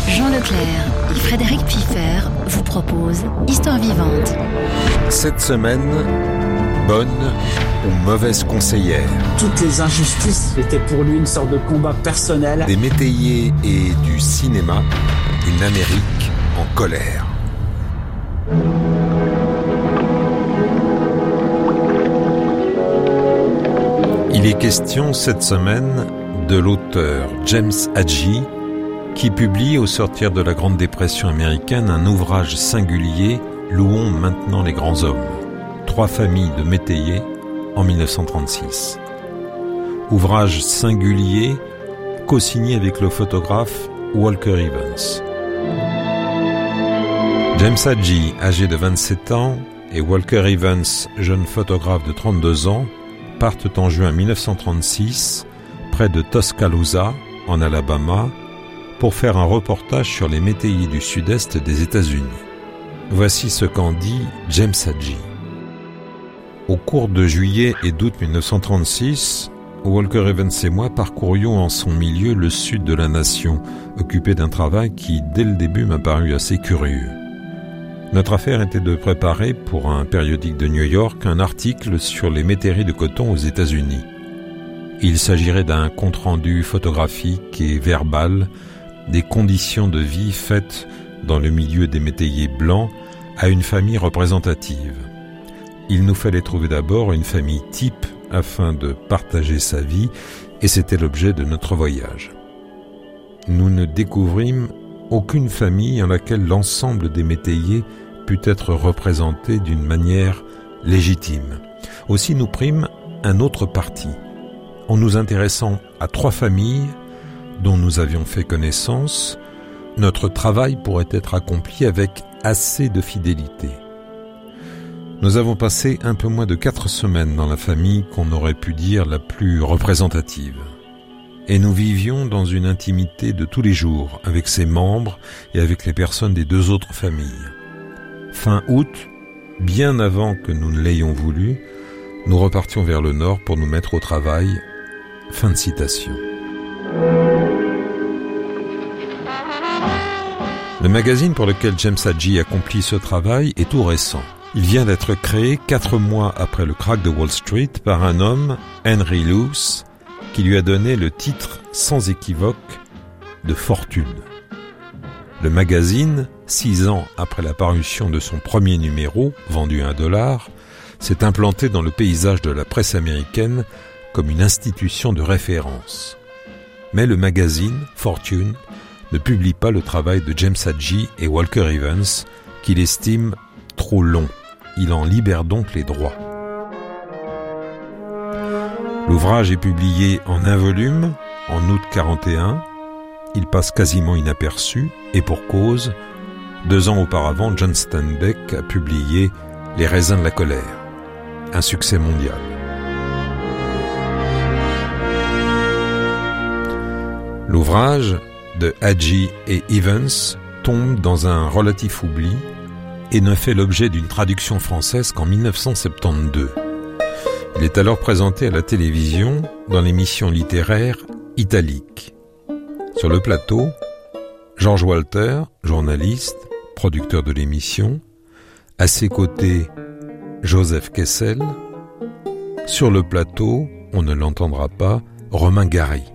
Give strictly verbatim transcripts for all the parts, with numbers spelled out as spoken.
Jean Leclerc et Frédéric Piffer vous proposent Histoire vivante. Cette semaine, bonne ou mauvaise conseillère. Toutes les injustices étaient pour lui une sorte de combat personnel. Des métayers et du cinéma, une Amérique en colère. Il est question cette semaine de l'auteur James Hadley, qui publie au sortir de la Grande Dépression américaine un ouvrage singulier, Louons maintenant les grands hommes. Trois familles de métayers en dix-neuf cent trente-six. Ouvrage singulier co-signé avec le photographe Walker Evans. James Hadley, âgé de vingt-sept ans, et Walker Evans, jeune photographe de trente-deux ans, partent en juin dix-neuf cent trente-six, près de Tuscaloosa, en Alabama, pour faire un reportage sur les métayers du sud-est des États-Unis. Voici ce qu'en dit James Hadley. Au cours de juillet et d'août dix-neuf cent trente-six, Walker Evans et moi parcourions en son milieu le sud de la nation, occupés d'un travail qui, dès le début, m'a paru assez curieux. Notre affaire était de préparer, pour un périodique de New York, un article sur les métairies de coton aux États-Unis. Il s'agirait d'un compte-rendu photographique et verbal des conditions de vie faites dans le milieu des métayers blancs à une famille représentative. Il nous fallait trouver d'abord une famille type afin de partager sa vie, et c'était l'objet de notre voyage. Nous ne découvrîmes aucune famille en laquelle l'ensemble des métayers put être représenté d'une manière légitime. Aussi nous prîmes un autre parti, en nous intéressant à trois familles dont nous avions fait connaissance. Notre travail pourrait être accompli avec assez de fidélité. Nous avons passé un peu moins de quatre semaines dans la famille qu'on aurait pu dire la plus représentative. Et nous vivions dans une intimité de tous les jours avec ses membres et avec les personnes des deux autres familles. Fin août, bien avant que nous ne l'ayons voulu, nous repartions vers le nord pour nous mettre au travail. Fin de citation. Le magazine pour lequel James Hadley accomplit ce travail est tout récent. Il vient d'être créé quatre mois après le krach de Wall Street par un homme, Henry Luce, qui lui a donné le titre sans équivoque de Fortune. Le magazine, six ans après la parution de son premier numéro, vendu à un dollar, s'est implanté dans le paysage de la presse américaine comme une institution de référence. Mais le magazine, Fortune, ne publie pas le travail de James Hadley et Walker Evans, qu'il estime trop long. Il en libère donc les droits. L'ouvrage est publié en un volume, en août quarante et un. Il passe quasiment inaperçu, et pour cause, deux ans auparavant, John Steinbeck a publié Les raisins de la colère, un succès mondial. L'ouvrage de Hadley et Evans tombe dans un relatif oubli et ne fait l'objet d'une traduction française qu'en dix-neuf cent soixante-douze. Il est alors présenté à la télévision dans l'émission littéraire Italique. Sur le plateau, George Walter, journaliste, producteur de l'émission, à ses côtés, Joseph Kessel. Sur le plateau, on ne l'entendra pas, Romain Gary.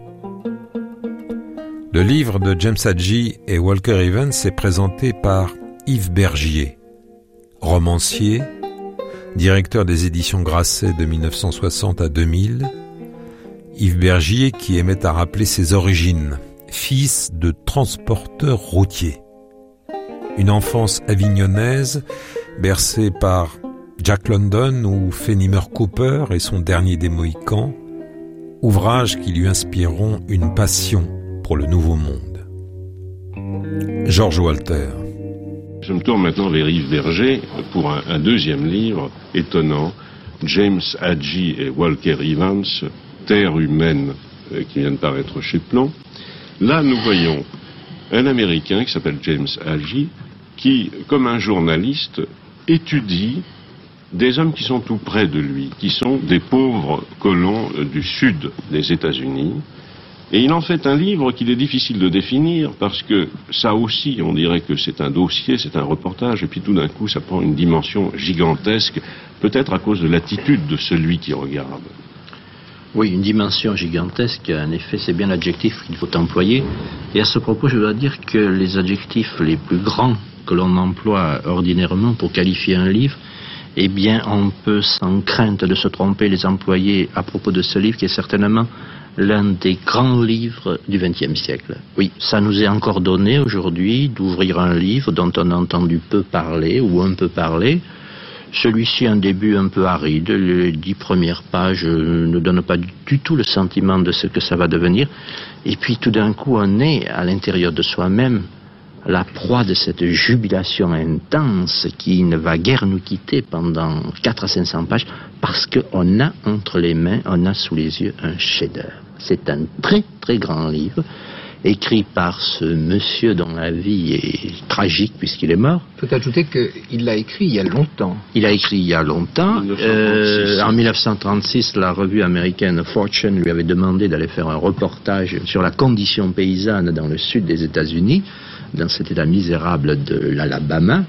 Le livre de James Hadley et Walker Evans est présenté par Yves Bergier, romancier, directeur des éditions Grasset de dix-neuf cent soixante à deux mille. Yves Bergier qui aimait à rappeler ses origines, fils de transporteur routier. Une enfance avignonnaise, bercée par Jack London ou Fenimore Cooper et son dernier des Mohicans, ouvrages qui lui inspireront une passion pour le Nouveau Monde. George Walter. Je me tourne maintenant vers Yves Bergier pour un, un deuxième livre étonnant, James Hadley et Walker Evans, Terre humaine, euh, qui vient de paraître chez Plon. Là, nous voyons un Américain qui s'appelle James Hadley, qui, comme un journaliste, étudie des hommes qui sont tout près de lui, qui sont des pauvres colons du sud des États-Unis, Et il en fait un livre qu'il est difficile de définir parce que ça aussi, on dirait que c'est un dossier, c'est un reportage, et puis tout d'un coup, ça prend une dimension gigantesque, peut-être à cause de l'attitude de celui qui regarde. Oui, une dimension gigantesque, en effet, c'est bien l'adjectif qu'il faut employer. Et à ce propos, je dois dire que les adjectifs les plus grands que l'on emploie ordinairement pour qualifier un livre, eh bien, on peut, sans crainte de se tromper, les employer à propos de ce livre qui est certainement l'un des grands livres du vingtième siècle. Oui, ça nous est encore donné aujourd'hui d'ouvrir un livre dont on a entendu peu parler ou un peu parler. Celui-ci a un début un peu aride, les dix premières pages ne donnent pas du tout le sentiment de ce que ça va devenir. Et puis tout d'un coup, on est à l'intérieur de soi-même la proie de cette jubilation intense qui ne va guère nous quitter pendant quatre à cinq cents pages parce qu'on a entre les mains, on a sous les yeux un chef-d'œuvre. C'est un très très grand livre écrit par ce monsieur dont la vie est tragique puisqu'il est mort. Il faut ajouter qu'il l'a écrit il y a longtemps. Il a écrit il y a longtemps. Euh, en mille neuf cent trente-six, la revue américaine Fortune lui avait demandé d'aller faire un reportage sur la condition paysanne dans le sud des États-Unis, dans cet état misérable de l'Alabama.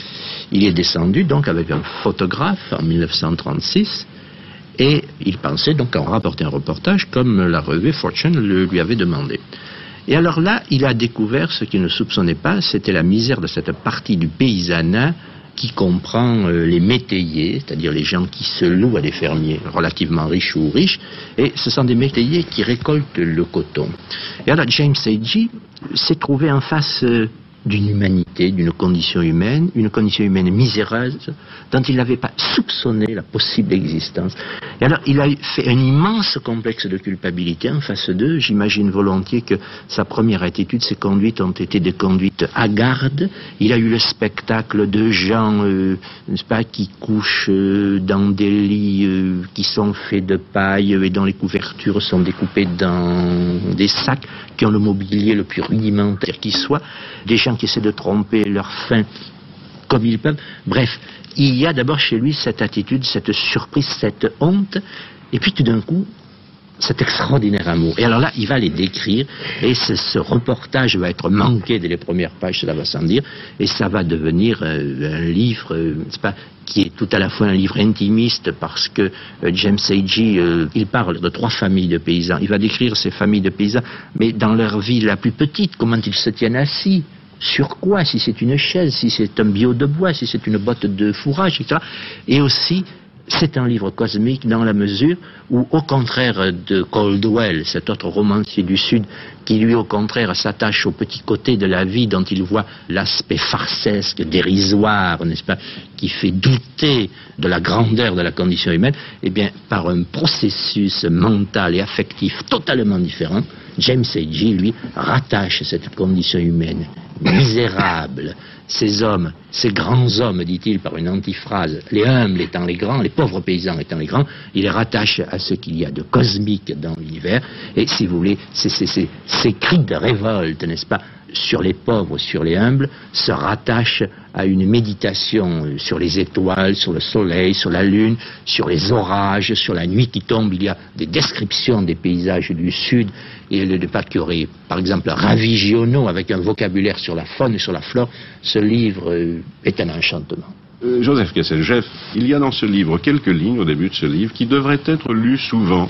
Il est descendu donc avec un photographe en mille neuf cent trente-six et il pensait donc en rapporter un reportage comme la revue Fortune le lui avait demandé. Et alors là, il a découvert ce qu'il ne soupçonnait pas, c'était la misère de cette partie du paysanat qui comprend euh, les métayers, c'est-à-dire les gens qui se louent à des fermiers relativement riches ou riches, et ce sont des métayers qui récoltent le coton. Et alors James Agee s'est trouvé en face euh, d'une humanité, d'une condition humaine, une condition humaine miséreuse, dont il n'avait pas soupçonné la possible existence. Et alors, il a fait un immense complexe de culpabilité en face d'eux. J'imagine volontiers que sa première attitude, ses conduites ont été des conduites hagardes. Il a eu le spectacle de gens, euh, n'est-ce pas, qui couchent euh, dans des lits euh, qui sont faits de paille et dont les couvertures sont découpées dans des sacs, qui ont le mobilier le plus rudimentaire qui soit, des gens qui essaient de tromper leur faim comme ils peuvent. Bref, il y a d'abord chez lui cette attitude, cette surprise, cette honte, et puis tout d'un coup, cet extraordinaire amour. Et alors là, il va les décrire, et ce, ce reportage va être manqué dès les premières pages, cela va sans dire, et ça va devenir euh, un livre, euh, c'est pas, qui est tout à la fois un livre intimiste, parce que euh, James Agee, euh, il parle de trois familles de paysans. Il va décrire ces familles de paysans, mais dans leur vie la plus petite, comment ils se tiennent assis, sur quoi, si c'est une chaise, si c'est un bio de bois, si c'est une botte de fourrage, et cetera. Et aussi, c'est un livre cosmique dans la mesure où, au contraire de Caldwell, cet autre romancier du Sud, qui lui, au contraire, s'attache au petit côté de la vie dont il voit l'aspect farcesque, dérisoire, n'est-ce pas, qui fait douter de la grandeur de la condition humaine, eh bien, par un processus mental et affectif totalement différent, James Agee, lui, rattache cette condition humaine misérable, ces hommes, ces grands hommes, dit-il par une antiphrase, les humbles étant les grands, les pauvres paysans étant les grands, il les rattache à ce qu'il y a de cosmique dans l'univers, et si vous voulez, ces, ces, ces, ces cris de révolte, n'est-ce pas, sur les pauvres, sur les humbles, se rattachent à une méditation sur les étoiles, sur le soleil, sur la lune, sur les orages, sur la nuit qui tombe. Il y a des descriptions des paysages du Sud, et le pas qu'il y aurait, par exemple, Ravi Giono avec un vocabulaire sur la faune et sur la flore. Ce livre euh, est un enchantement. Euh, Joseph Kessel-Jeff, il y a dans ce livre quelques lignes au début de ce livre qui devraient être lues souvent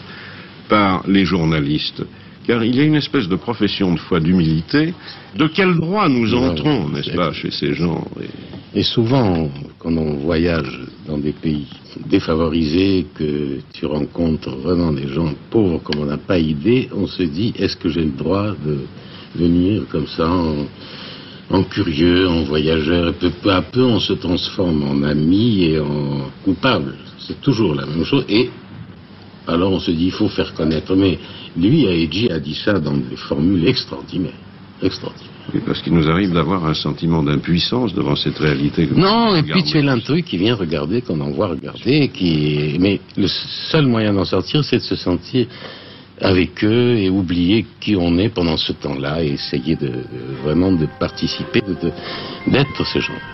par les journalistes. Car il y a une espèce de profession de foi d'humilité. De quel droit nous entrons, n'est-ce pas, chez ces gens? Et souvent, quand on voyage dans des pays défavorisés, que tu rencontres vraiment des gens pauvres comme on n'a pas idée, on se dit, est-ce que j'ai le droit de venir comme ça en, en curieux, en voyageur? Et peu, peu à peu, on se transforme en ami et en coupable. C'est toujours la même chose. Et alors on se dit, il faut faire connaître. Mais lui, Agee a dit ça dans des formules extraordinaires. Extraordinaires. Oui, parce qu'il nous arrive d'avoir un sentiment d'impuissance devant cette réalité. Que non, et puis tu es l'intrus qui vient regarder, qu'on envoie regarder, qui... mais le seul moyen d'en sortir, c'est de se sentir avec eux et oublier qui on est pendant ce temps-là et essayer de, de vraiment de participer, de, de, d'être ces gens-là.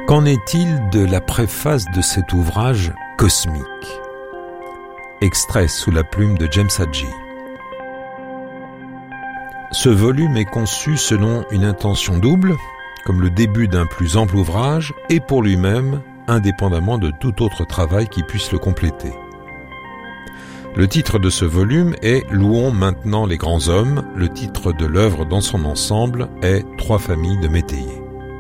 Qu'en est-il de la préface de cet ouvrage cosmique ? Extrait sous la plume de James Hadji. Ce volume est conçu selon une intention double, comme le début d'un plus ample ouvrage, et pour lui-même, indépendamment de tout autre travail qui puisse le compléter. Le titre de ce volume est « Louons maintenant les grands hommes ». Le titre de l'œuvre dans son ensemble est « Trois familles de métayers ».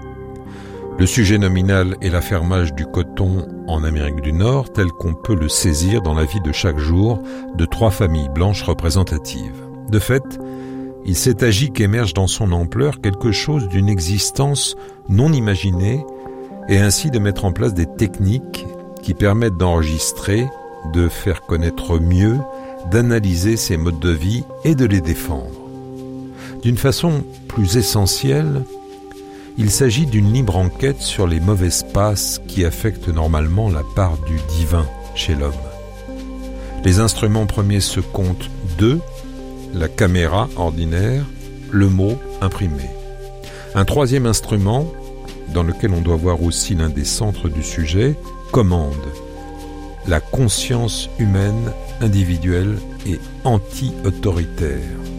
Le sujet nominal est l'affermage du coton en Amérique du Nord tel qu'on peut le saisir dans la vie de chaque jour de trois familles blanches représentatives. De fait, il s'est agi qu'émerge dans son ampleur quelque chose d'une existence non imaginée et ainsi de mettre en place des techniques qui permettent d'enregistrer, de faire connaître mieux, d'analyser ces modes de vie et de les défendre. D'une façon plus essentielle, il s'agit d'une libre enquête sur les mauvaises passes qui affectent normalement la part du divin chez l'homme. Les instruments premiers se comptent deux, la caméra ordinaire, le mot imprimé. Un troisième instrument, dans lequel on doit voir aussi l'un des centres du sujet, commande. La conscience humaine, individuelle et anti-autoritaire.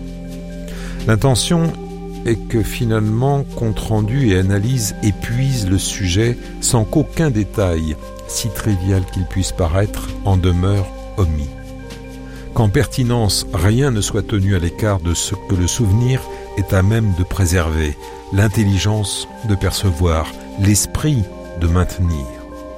L'intention est que finalement, compte rendu et analyse épuisent le sujet sans qu'aucun détail, si trivial qu'il puisse paraître, en demeure omis. Qu'en pertinence, rien ne soit tenu à l'écart de ce que le souvenir est à même de préserver, l'intelligence de percevoir, l'esprit de maintenir.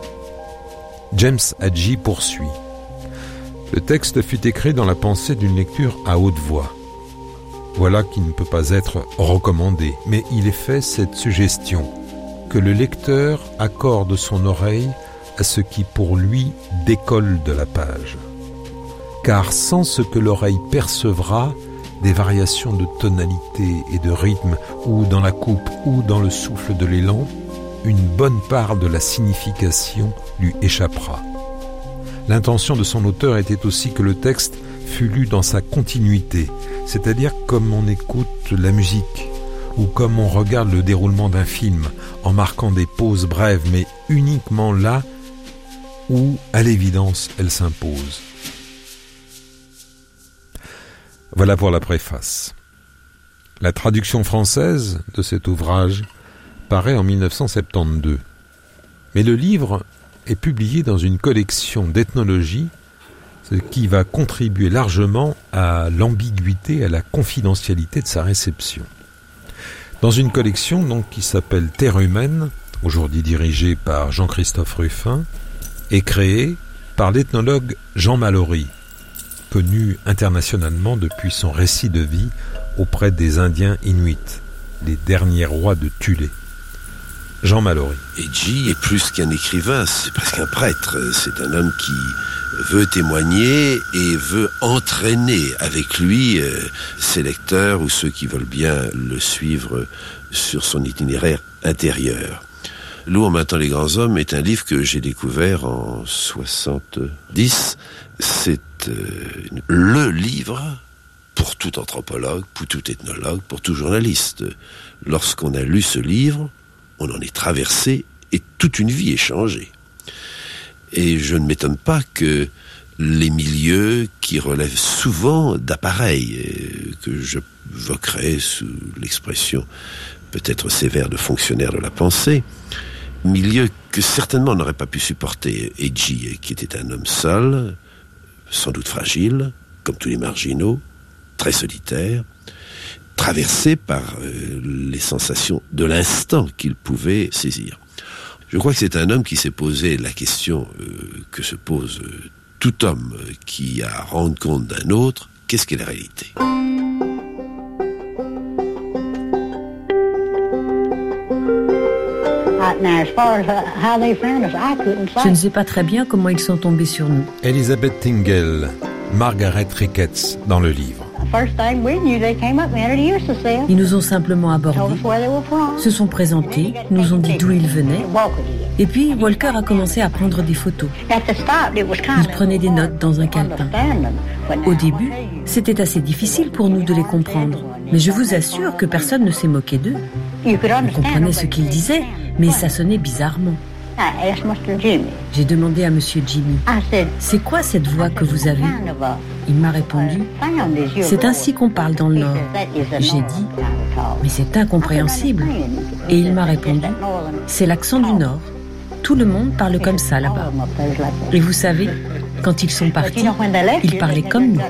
James Hadji poursuit. Le texte fut écrit dans la pensée d'une lecture à haute voix. Voilà qui ne peut pas être recommandé, mais il est fait cette suggestion, que le lecteur accorde son oreille à ce qui pour lui décolle de la page. Car sans ce que l'oreille percevra, des variations de tonalité et de rythme, ou dans la coupe, ou dans le souffle de l'élan, une bonne part de la signification lui échappera. L'intention de son auteur était aussi que le texte fût lu dans sa continuité, c'est-à-dire comme on écoute la musique, ou comme on regarde le déroulement d'un film, en marquant des pauses brèves, mais uniquement là où, à l'évidence, elle s'impose. Voilà pour la préface. La traduction française de cet ouvrage paraît en mille neuf cent soixante-douze. Mais le livre est publié dans une collection d'ethnologie, ce qui va contribuer largement à l'ambiguïté, à la confidentialité de sa réception. Dans une collection donc qui s'appelle Terre humaine, aujourd'hui dirigée par Jean-Christophe Ruffin, et créée par l'ethnologue Jean Mallory, connu internationalement depuis son récit de vie auprès des Indiens Inuits, les derniers rois de Thulé. Jean Mallory. Hadji est plus qu'un écrivain, c'est presque un prêtre. C'est un homme qui veut témoigner et veut entraîner avec lui euh, ses lecteurs ou ceux qui veulent bien le suivre sur son itinéraire intérieur. Louons maintenant les grands hommes est un livre que j'ai découvert en soixante-dix. C'est euh, le livre pour tout anthropologue, pour tout ethnologue, pour tout journaliste. Lorsqu'on a lu ce livre, on en est traversé et toute une vie est changée. Et je ne m'étonne pas que les milieux qui relèvent souvent d'appareils, que je voquerai sous l'expression peut-être sévère de fonctionnaire de la pensée, milieux que certainement n'aurait pas pu supporter Hadji, qui était un homme seul, sans doute fragile, comme tous les marginaux, très solitaire, traversé par euh, les sensations de l'instant qu'il pouvait saisir. Je crois que c'est un homme qui s'est posé la question euh, que se pose euh, tout homme euh, qui a à rendre compte d'un autre, qu'est-ce qu'est la réalité ? Je ne sais pas très bien comment ils sont tombés sur nous. Elizabeth Tingle, Margaret Ricketts dans le livre. Ils nous ont simplement abordés, se sont présentés, nous ont dit d'où ils venaient. Et puis Walker a commencé à prendre des photos. Il prenait des notes dans un calepin. Au début, c'était assez difficile pour nous de les comprendre. Mais je vous assure que personne ne s'est moqué d'eux. On comprenait ce qu'ils disaient, Mais ça sonnait bizarrement. J'ai demandé à Monsieur Jimmy, c'est quoi cette voix que vous avez? Il m'a répondu, c'est ainsi qu'on parle dans le Nord. J'ai dit, mais c'est incompréhensible. Et il m'a répondu, c'est l'accent du Nord. Tout le monde parle comme ça là-bas. Et vous savez, quand ils sont partis, ils parlaient comme nous.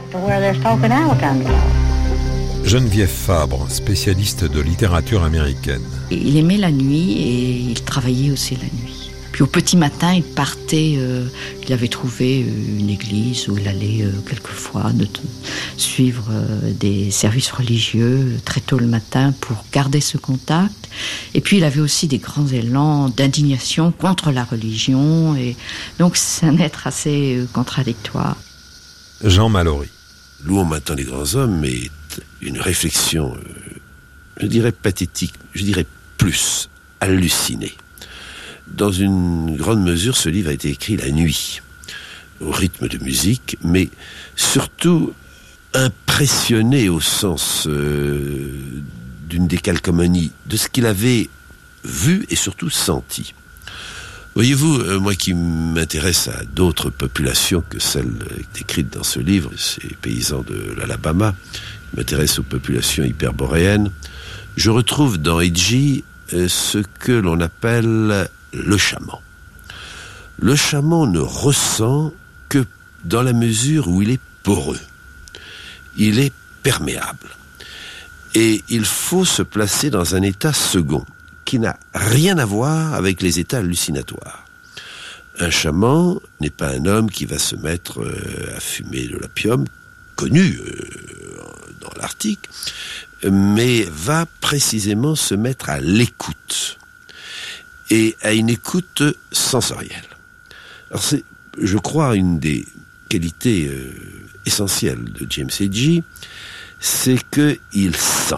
Geneviève Fabre, spécialiste de littérature américaine. Il aimait la nuit et il travaillait aussi la nuit. Puis au petit matin, il partait, euh, il avait trouvé une église où il allait euh, quelquefois de t- suivre euh, des services religieux très tôt le matin pour garder ce contact. Et puis il avait aussi des grands élans d'indignation contre la religion. Et donc c'est un être assez euh, contradictoire. Jean Mallory. Louons maintenant les grands hommes est une réflexion, euh, je dirais pathétique, je dirais plus hallucinée. Dans une grande mesure, ce livre a été écrit la nuit, au rythme de musique, mais surtout impressionné au sens euh, d'une décalcomanie de ce qu'il avait vu et surtout senti. Voyez-vous, euh, moi qui m'intéresse à d'autres populations que celles décrites dans ce livre, ces paysans de l'Alabama, qui m'intéressent aux populations hyperboréennes, je retrouve dans Hadji euh, ce que l'on appelle le chaman. Le chaman ne ressent que dans la mesure où il est poreux. Il est perméable. Et il faut se placer dans un état second, qui n'a rien à voir avec les états hallucinatoires. Un chaman n'est pas un homme qui va se mettre euh, à fumer de l'opium, connu euh, dans l'Arctique, mais va précisément se mettre à l'écoute. Et à une écoute sensorielle. Alors c'est, je crois, une des qualités euh, essentielles de James Hadji, c'est qu'il sent.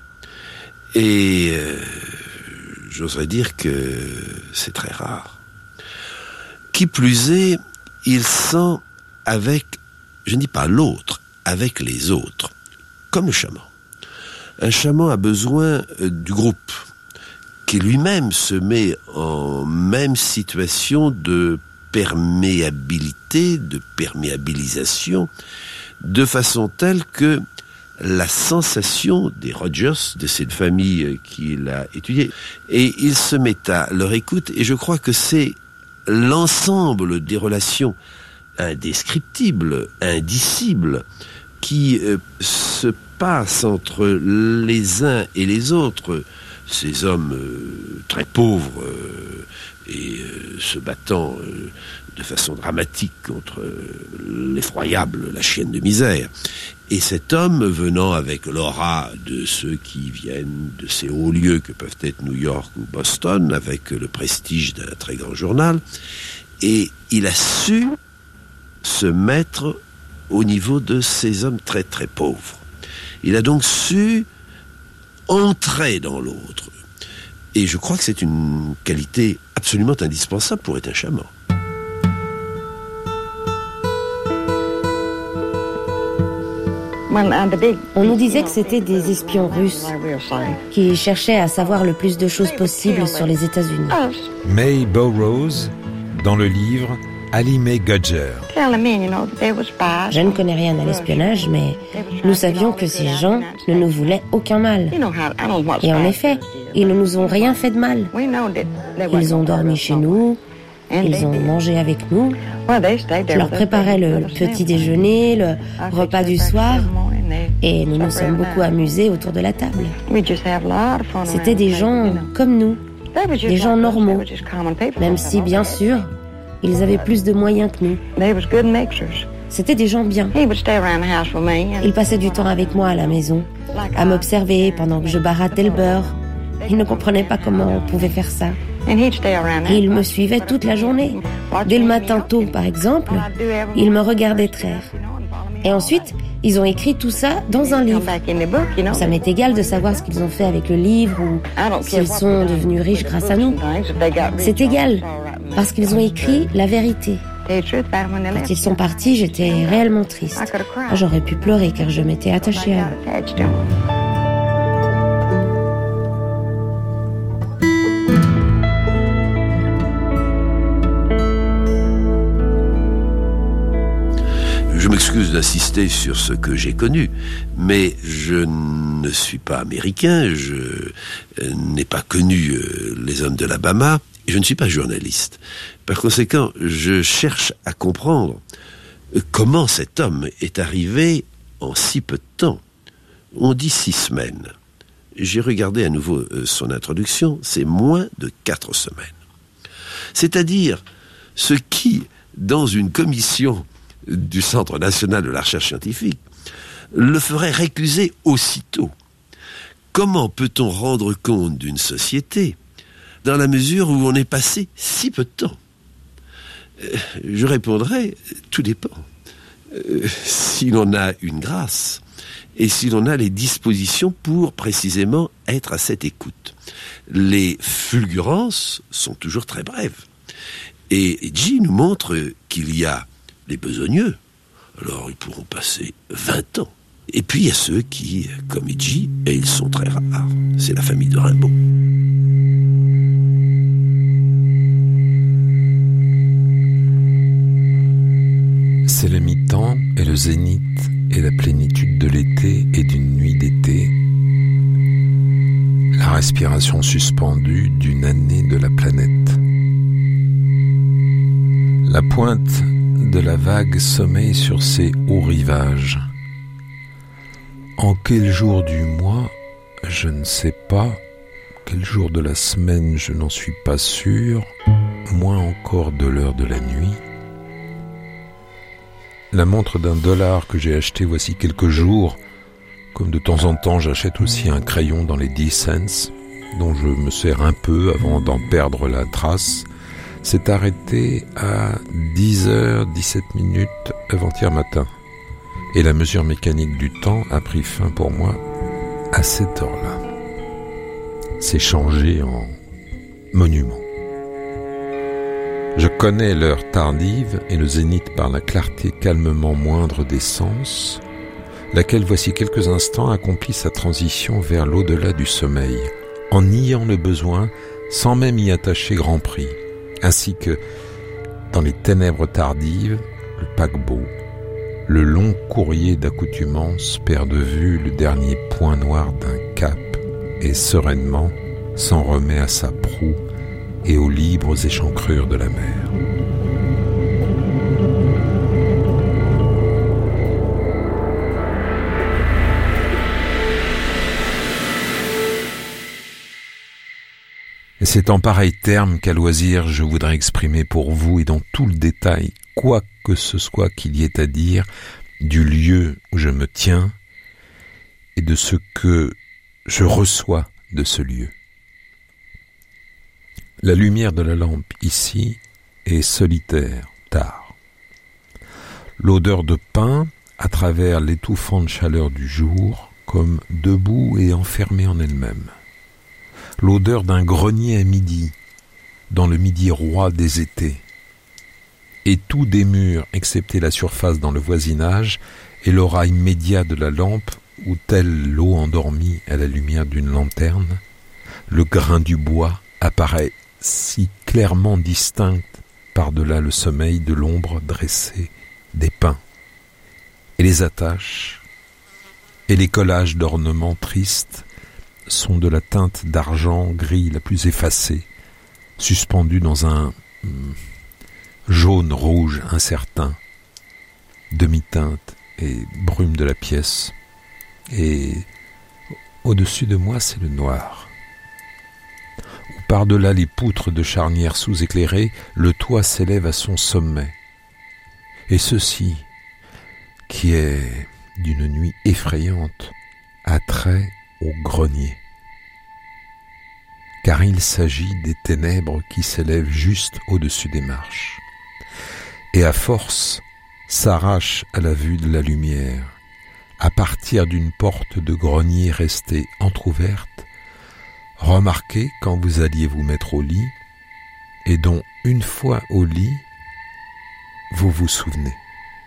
Et euh, j'oserais dire que c'est très rare. Qui plus est, il sent avec, je ne dis pas l'autre, avec les autres, comme le chaman. Un chaman a besoin euh, du groupe, qui lui-même se met en même situation de perméabilité, de perméabilisation, de façon telle que la sensation des Rogers, de cette famille qu'il a étudiée, et il se met à leur écoute, et je crois que c'est l'ensemble des relations indescriptibles, indicibles, qui euh, se passent entre les uns et les autres, ces hommes euh, très pauvres euh, et euh, se battant euh, de façon dramatique contre euh, l'effroyable, la chienne de misère. Et cet homme venant avec l'aura de ceux qui viennent de ces hauts lieux que peuvent être New York ou Boston, avec le prestige d'un très grand journal, et il a su se mettre au niveau de ces hommes très très pauvres. Il a donc su entrer dans l'autre. Et je crois que c'est une qualité absolument indispensable pour être un chaman. On nous disait que c'était des espions russes qui cherchaient à savoir le plus de choses possibles sur les États-Unis. May Burroughs, dans le livre Ali May Gudger. Je ne connais rien à l'espionnage, mais nous savions que ces gens ne nous voulaient aucun mal. Et en effet, ils ne nous ont rien fait de mal. Ils ont dormi chez nous, ils ont mangé avec nous. Je leur préparais le petit déjeuner, le repas du soir, et nous nous sommes beaucoup amusés autour de la table. C'était des gens comme nous, des gens normaux, même si, bien sûr, ils avaient plus de moyens que nous. C'était des gens bien. Ils passaient du temps avec moi à la maison, à m'observer pendant que je barattais le beurre. Ils ne comprenaient pas comment on pouvait faire ça. Et ils me suivaient toute la journée. Dès le matin tôt, par exemple, ils me regardaient traire. Et ensuite, ils ont écrit tout ça dans un livre. Ça m'est égal de savoir ce qu'ils ont fait avec le livre ou s'ils sont devenus riches grâce à nous. C'est égal, parce qu'ils ont écrit la vérité. Quand ils sont partis, j'étais réellement triste. J'aurais pu pleurer car je m'étais attachée à eux. Je m'excuse d'insister sur ce que j'ai connu, mais je ne suis pas américain, je n'ai pas connu les hommes de l'Alabama, et je ne suis pas journaliste. Par conséquent, je cherche à comprendre comment cet homme est arrivé en si peu de temps. On dit six semaines. J'ai regardé à nouveau son introduction, c'est moins de quatre semaines. C'est-à-dire ce qui, dans une commission du Centre national de la recherche scientifique, le ferait récuser aussitôt. Comment peut-on rendre compte d'une société dans la mesure où on est passé si peu de temps ? Je répondrai, tout dépend. Euh, si l'on a une grâce et si l'on a les dispositions pour précisément être à cette écoute. Les fulgurances sont toujours très brèves. Et G nous montre qu'il y a les besogneux, alors ils pourront passer vingt ans. Et puis il y a ceux qui, comme G, et ils sont très rares, c'est la famille de Rimbaud. C'est le mi-temps et le zénith et la plénitude de l'été et d'une nuit d'été. La respiration suspendue d'une année de la planète. La pointe de la vague sommeille sur ses hauts rivages. En quel jour du mois, je ne sais pas. Quel jour de la semaine, je n'en suis pas sûr. Moins encore de l'heure de la nuit. La montre d'un dollar que j'ai achetée voici quelques jours, comme de temps en temps j'achète aussi un crayon dans les dix cents, dont je me sers un peu avant d'en perdre la trace, s'est arrêtée à dix heures dix-sept minutes avant-hier matin. Et la mesure mécanique du temps a pris fin pour moi à cette heure-là. C'est changé en monument. Je connais l'heure tardive et le zénith par la clarté calmement moindre des sens, laquelle voici quelques instants accomplit sa transition vers l'au-delà du sommeil, en niant le besoin sans même y attacher grand prix, ainsi que, dans les ténèbres tardives, le paquebot, le long courrier d'accoutumance perd de vue le dernier point noir d'un cap et sereinement s'en remet à sa proue et aux libres échancrures de la mer. Et c'est en pareil terme qu'à loisir je voudrais exprimer pour vous et dans tout le détail, quoi que ce soit qu'il y ait à dire, du lieu où je me tiens et de ce que je reçois de ce lieu. La lumière de la lampe ici est solitaire, tard. L'odeur de pain à travers l'étouffante chaleur du jour, comme debout et enfermée en elle-même. L'odeur d'un grenier à midi, dans le midi roi des étés. Et tout des murs, excepté la surface dans le voisinage, et l'aura immédiat de la lampe, où telle l'eau endormie à la lumière d'une lanterne, le grain du bois apparaît si clairement distincte par-delà le sommeil de l'ombre dressée des pins, et les attaches et les collages d'ornements tristes sont de la teinte d'argent gris la plus effacée, suspendue dans un hum, jaune-rouge incertain, demi-teinte et brume de la pièce, et au-dessus de moi c'est le noir. Par-delà les poutres de charnières sous-éclairées, le toit s'élève à son sommet. Et ceci, qui est d'une nuit effrayante, a trait au grenier. Car il s'agit des ténèbres qui s'élèvent juste au-dessus des marches. Et à force, s'arrachent à la vue de la lumière, à partir d'une porte de grenier restée entr'ouverte, remarquez quand vous alliez vous mettre au lit, et dont une fois au lit, vous vous souvenez.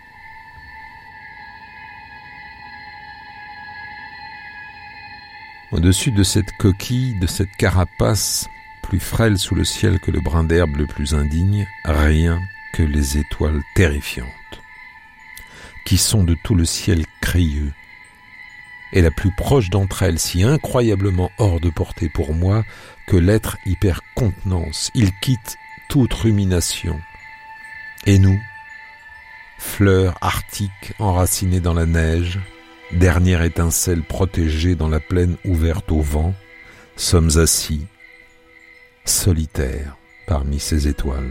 Au-dessus de cette coquille, de cette carapace, plus frêle sous le ciel que le brin d'herbe le plus indigne, rien que les étoiles terrifiantes, qui sont de tout le ciel crayeux. Et la plus proche d'entre elles, si incroyablement hors de portée pour moi, que l'être y perd contenance, il quitte toute rumination. Et nous, fleurs arctiques enracinées dans la neige, dernière étincelle protégée dans la plaine ouverte au vent, sommes assis, solitaires parmi ces étoiles.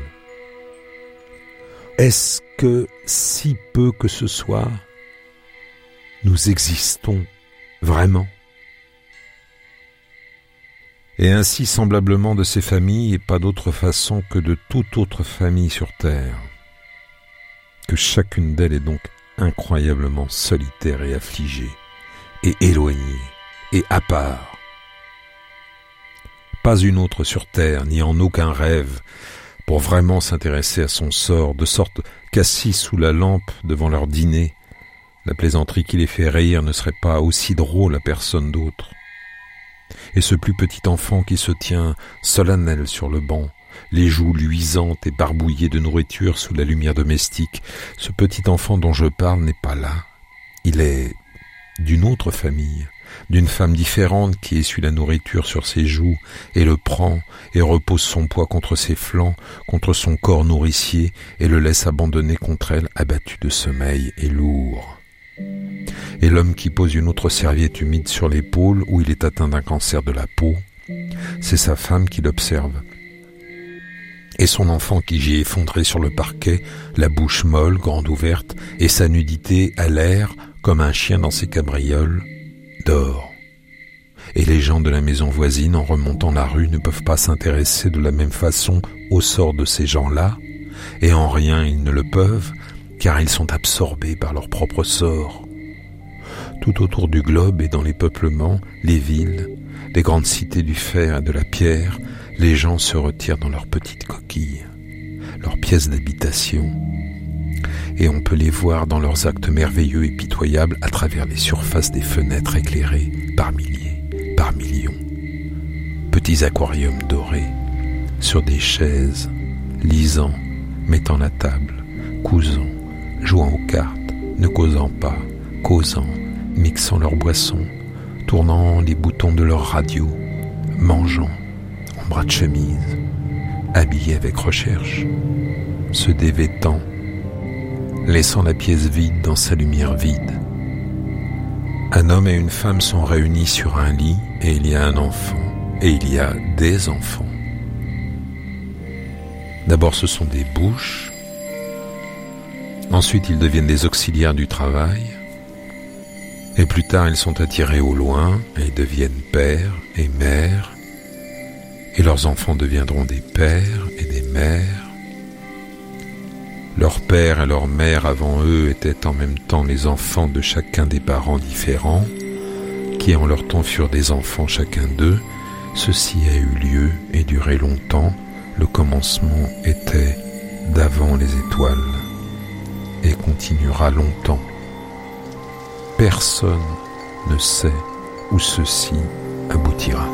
Est-ce que, si peu que ce soit, nous existons vraiment? Et ainsi semblablement de ces familles et pas d'autre façon que de toute autre famille sur terre, que chacune d'elles est donc incroyablement solitaire et affligée, et éloignée, et à part. Pas une autre sur terre, ni en aucun rêve, pour vraiment s'intéresser à son sort, de sorte qu'assis sous la lampe devant leur dîner, la plaisanterie qui les fait rire ne serait pas aussi drôle à personne d'autre. Et ce plus petit enfant qui se tient solennel sur le banc, les joues luisantes et barbouillées de nourriture sous la lumière domestique, ce petit enfant dont je parle n'est pas là. Il est d'une autre famille, d'une femme différente qui essuie la nourriture sur ses joues et le prend et repose son poids contre ses flancs, contre son corps nourricier et le laisse abandonner contre elle, abattu de sommeil et lourd. Et l'homme qui pose une autre serviette humide sur l'épaule où il est atteint d'un cancer de la peau, c'est sa femme qui l'observe. Et son enfant qui gît effondré sur le parquet, la bouche molle, grande ouverte, et sa nudité à l'air, comme un chien dans ses cabrioles, dort. Et les gens de la maison voisine, en remontant la rue, ne peuvent pas s'intéresser de la même façon au sort de ces gens-là, et en rien ils ne le peuvent, car ils sont absorbés par leur propre sort. Tout autour du globe et dans les peuplements, les villes, les grandes cités du fer et de la pierre, les gens se retirent dans leurs petites coquilles, leurs pièces d'habitation, et on peut les voir dans leurs actes merveilleux et pitoyables à travers les surfaces des fenêtres éclairées par milliers, par millions. Petits aquariums dorés, sur des chaises, lisant, mettant la table, cousant, jouant aux cartes, ne causant pas, causant, mixant leurs boissons, tournant les boutons de leur radio, mangeant, en bras de chemise, habillés avec recherche, se dévêtant, laissant la pièce vide dans sa lumière vide. Un homme et une femme sont réunis sur un lit et il y a un enfant et il y a des enfants. D'abord ce sont des bouches, ensuite ils deviennent des auxiliaires du travail, et plus tard ils sont attirés au loin et deviennent pères et mères, et leurs enfants deviendront des pères et des mères. Leurs pères et leurs mères avant eux étaient en même temps les enfants de chacun des parents différents, qui en leur temps furent des enfants chacun d'eux. Ceci a eu lieu et duré longtemps. Le commencement était d'avant les étoiles et continuera longtemps. Personne ne sait où ceci aboutira.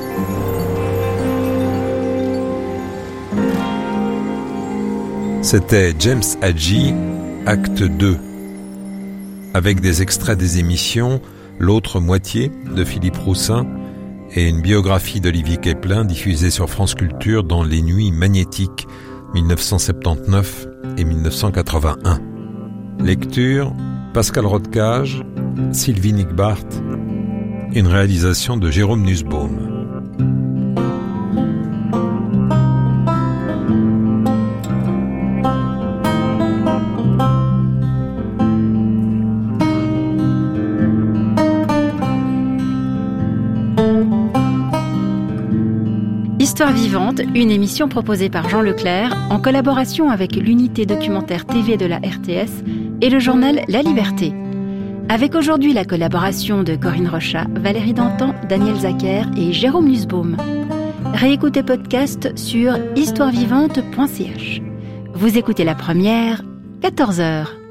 C'était James Hadji, acte deux, avec des extraits des émissions L'autre moitié de Philippe Roussin et une biographie d'Olivier Keplin diffusée sur France Culture dans Les Nuits magnétiques mille neuf cent soixante-dix-neuf et mille neuf cent quatre-vingt-un. Lecture Pascal Rodcage, Sylvie Nickbart, une réalisation de Jérôme Nussbaum. Histoire vivante, une émission proposée par Jean Leclerc en collaboration avec l'unité documentaire T V de la R T S et le journal La Liberté. Avec aujourd'hui la collaboration de Corinne Rochat, Valérie Dantan, Daniel Zacher et Jérôme Nussbaum. Réécoutez podcast sur histoire vivante point c h. Vous écoutez la première, quatorze heures.